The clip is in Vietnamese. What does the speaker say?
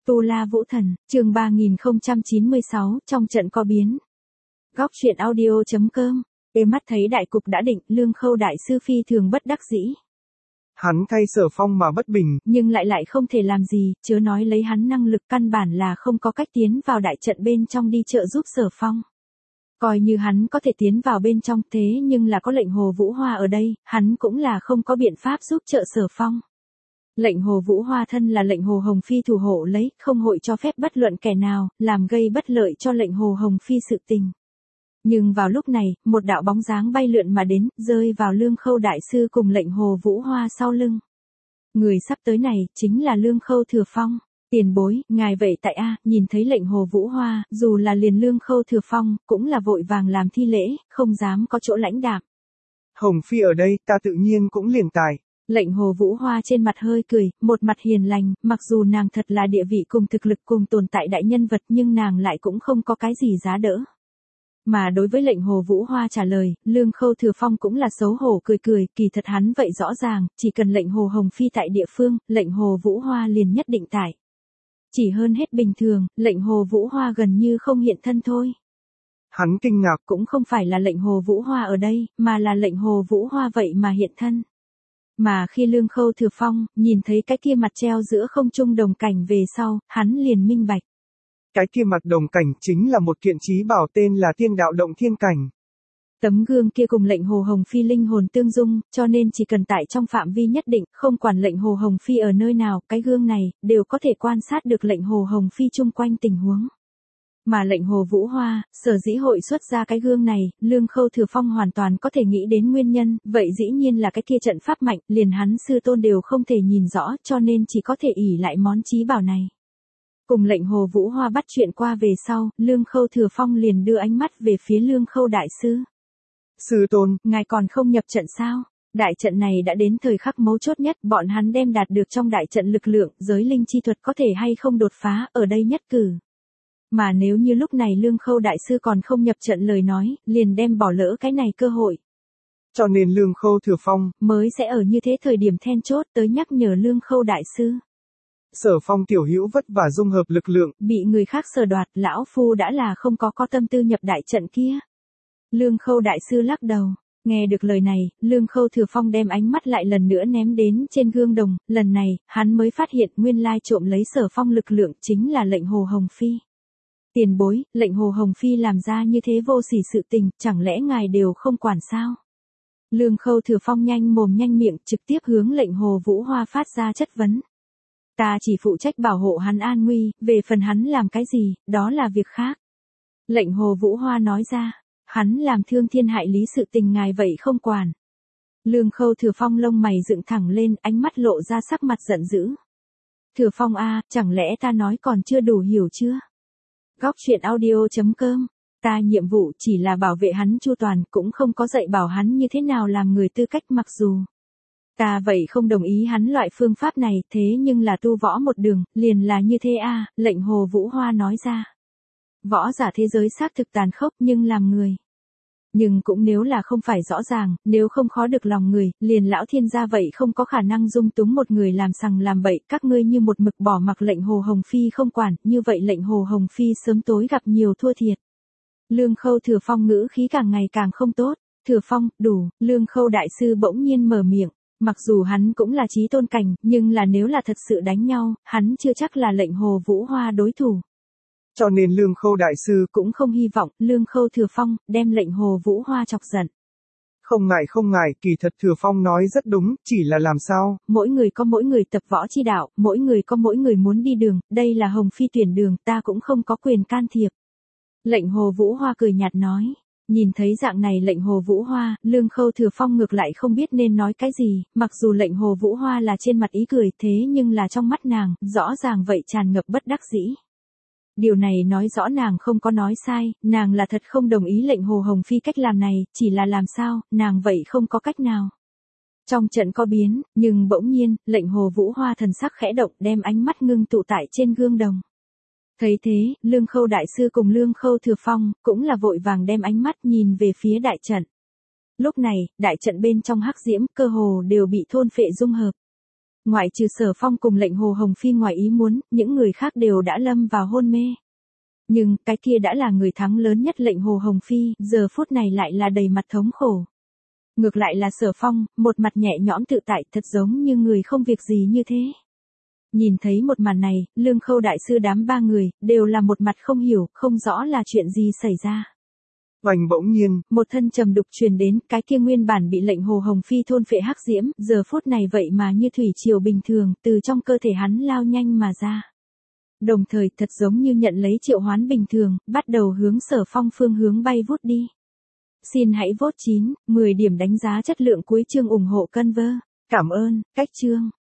Tu La Vũ Thần, chương 3096, trong trận có biến. Góc truyện audio.com. Êm mắt thấy đại cục đã định, Lương Khâu đại sư phi thường bất đắc dĩ. Hắn thay Sở Phong mà bất bình, nhưng lại không thể làm gì, chớ nói lấy hắn năng lực căn bản là không có cách tiến vào đại trận bên trong đi trợ giúp Sở Phong. Coi như hắn có thể tiến vào bên trong thế nhưng là có lệnh Hồ Vũ Hoa ở đây, hắn cũng là không có biện pháp giúp trợ Sở Phong. Lệnh Hồ Vũ Hoa thân là lệnh Hồ Hồng Phi thủ hộ lấy, không hội cho phép bất luận kẻ nào, làm gây bất lợi cho lệnh Hồ Hồng Phi sự tình. Nhưng vào lúc này, một đạo bóng dáng bay lượn mà đến, rơi vào Lương Khâu đại sư cùng lệnh Hồ Vũ Hoa sau lưng. Người sắp tới này, chính là Lương Khâu Thừa Phong. Tiền bối, ngài vậy tại A, nhìn thấy lệnh Hồ Vũ Hoa, dù là liền Lương Khâu Thừa Phong, cũng là vội vàng làm thi lễ, không dám có chỗ lãnh đạm. Hồng Phi ở đây, ta tự nhiên cũng liền tài. Lệnh Hồ Vũ Hoa trên mặt hơi cười, một mặt hiền lành, mặc dù nàng thật là địa vị cùng thực lực cùng tồn tại đại nhân vật nhưng nàng lại cũng không có cái gì giá đỡ. Mà đối với lệnh Hồ Vũ Hoa trả lời, Lương Khâu Thừa Phong cũng là xấu hổ cười, kỳ thật hắn vậy rõ ràng, chỉ cần lệnh Hồ Hồng Phi tại địa phương, lệnh Hồ Vũ Hoa liền nhất định tại. Chỉ hơn hết bình thường, lệnh Hồ Vũ Hoa gần như không hiện thân thôi. Hắn kinh ngạc, cũng không phải là lệnh Hồ Vũ Hoa ở đây, mà là lệnh Hồ Vũ Hoa vậy mà hiện thân. Mà khi Lương Khâu Thừa Phong nhìn thấy cái kia mặt treo giữa không trung đồng cảnh về sau, hắn liền minh bạch. Cái kia mặt đồng cảnh chính là một kiện chí bảo tên là Thiên Đạo Động Thiên Cảnh. Tấm gương kia cùng lệnh Hồ Hồng Phi linh hồn tương dung, cho nên chỉ cần tại trong phạm vi nhất định, không quản lệnh Hồ Hồng Phi ở nơi nào, cái gương này, đều có thể quan sát được lệnh Hồ Hồng Phi chung quanh tình huống. Mà lệnh Hồ Vũ Hoa, sở dĩ hội xuất ra cái gương này, Lương Khâu Thừa Phong hoàn toàn có thể nghĩ đến nguyên nhân, vậy dĩ nhiên là cái kia trận pháp mạnh, liền hắn sư tôn đều không thể nhìn rõ, cho nên chỉ có thể ỷ lại món chí bảo này. Cùng lệnh Hồ Vũ Hoa bắt chuyện qua về sau, Lương Khâu Thừa Phong liền đưa ánh mắt về phía Lương Khâu đại sư. Sư tôn, ngài còn không nhập trận sao? Đại trận này đã đến thời khắc mấu chốt nhất, bọn hắn đem đạt được trong đại trận lực lượng, giới linh chi thuật có thể hay không đột phá, ở đây nhất cử. Mà nếu như lúc này Lương Khâu đại sư còn không nhập trận lời nói, liền đem bỏ lỡ cái này cơ hội. Cho nên Lương Khâu Thừa Phong mới sẽ ở như thế thời điểm then chốt tới nhắc nhở Lương Khâu đại sư. Sở Phong tiểu hữu vất vả dung hợp lực lượng, bị người khác sờ đoạt, lão phu đã là không có tâm tư nhập đại trận kia. Lương Khâu đại sư lắc đầu. Nghe được lời này, Lương Khâu Thừa Phong đem ánh mắt lại lần nữa ném đến trên gương đồng, lần này, hắn mới phát hiện nguyên lai trộm lấy Sở Phong lực lượng chính là lệnh Hồ Hồng Phi. Tiền bối, lệnh Hồ Hồng Phi làm ra như thế vô sỉ sự tình, chẳng lẽ ngài đều không quản sao? Lương Khâu Thừa Phong nhanh mồm nhanh miệng, trực tiếp hướng lệnh Hồ Vũ Hoa phát ra chất vấn. Ta chỉ phụ trách bảo hộ hắn an nguy, về phần hắn làm cái gì, đó là việc khác. Lệnh Hồ Vũ Hoa nói ra, hắn làm thương thiên hại lý sự tình ngài vậy không quản. Lương Khâu Thừa Phong lông mày dựng thẳng lên, ánh mắt lộ ra sắc mặt giận dữ. Thừa Phong a, chẳng lẽ ta nói còn chưa đủ hiểu chưa? Góc truyện audio.com. Ta nhiệm vụ chỉ là bảo vệ hắn chu toàn, cũng không có dạy bảo hắn như thế nào làm người tư cách, mặc dù ta vậy không đồng ý hắn loại phương pháp này, thế nhưng là tu võ một đường, liền là như thế a. Lệnh Hồ Vũ Hoa nói ra. Võ giả thế giới xác thực tàn khốc nhưng làm người. Nhưng cũng nếu là không phải rõ ràng, nếu không khó được lòng người, liền lão thiên gia vậy không có khả năng dung túng một người làm sằng làm bậy, các ngươi như một mực bỏ mặc lệnh Hồ Hồng Phi không quản, như vậy lệnh Hồ Hồng Phi sớm tối gặp nhiều thua thiệt. Lương Khâu Thừa Phong ngữ khí càng ngày càng không tốt. Thừa Phong, đủ. Lương Khâu đại sư bỗng nhiên mở miệng. Mặc dù hắn cũng là chí tôn cảnh, nhưng là nếu là thật sự đánh nhau, hắn chưa chắc là lệnh Hồ Vũ Hoa đối thủ. Cho nên Lương Khâu đại sư cũng không hy vọng Lương Khâu Thừa Phong đem lệnh Hồ Vũ Hoa chọc giận. Không ngại, kỳ thật Thừa Phong nói rất đúng, chỉ là làm sao? Mỗi người có mỗi người tập võ chi đạo, mỗi người có mỗi người muốn đi đường, đây là Hồng Phi tuyển đường, ta cũng không có quyền can thiệp. Lệnh Hồ Vũ Hoa cười nhạt nói. Nhìn thấy dạng này lệnh Hồ Vũ Hoa, Lương Khâu Thừa Phong ngược lại không biết nên nói cái gì, mặc dù lệnh Hồ Vũ Hoa là trên mặt ý cười thế nhưng là trong mắt nàng, rõ ràng vậy tràn ngập bất đắc dĩ. Điều này nói rõ nàng không có nói sai, nàng là thật không đồng ý lệnh Hồ Hồng Phi cách làm này, chỉ là làm sao, nàng vậy không có cách nào. Trong trận có biến, nhưng bỗng nhiên, lệnh Hồ Vũ Hoa thần sắc khẽ động đem ánh mắt ngưng tụ tại trên gương đồng. Thấy thế, Lương Khâu đại sư cùng Lương Khâu Thừa Phong, cũng là vội vàng đem ánh mắt nhìn về phía đại trận. Lúc này, đại trận bên trong hắc diễm, cơ hồ đều bị thôn phệ dung hợp. Ngoại trừ Sở Phong cùng lệnh Hồ Hồng Phi ngoài ý muốn, những người khác đều đã lâm vào hôn mê. Nhưng, cái kia đã là người thắng lớn nhất lệnh Hồ Hồng Phi, giờ phút này lại là đầy mặt thống khổ. Ngược lại là Sở Phong, một mặt nhẹ nhõm tự tại thật giống như người không việc gì như thế. Nhìn thấy một màn này, Lương Khâu đại sư đám ba người, đều là một mặt không hiểu, không rõ là chuyện gì xảy ra. Oanh bỗng nhiên, một thân trầm đục truyền đến, cái kia nguyên bản bị lệnh Hồ Hồng Phi thôn phệ hắc diễm, giờ phút này vậy mà như thủy triều bình thường, từ trong cơ thể hắn lao nhanh mà ra. Đồng thời, thật giống như nhận lấy triệu hoán bình thường, bắt đầu hướng Sở Phong phương hướng bay vút đi. Xin hãy vote 9, 10 điểm đánh giá chất lượng cuối chương ủng hộ Conver. Cảm ơn, cách chương.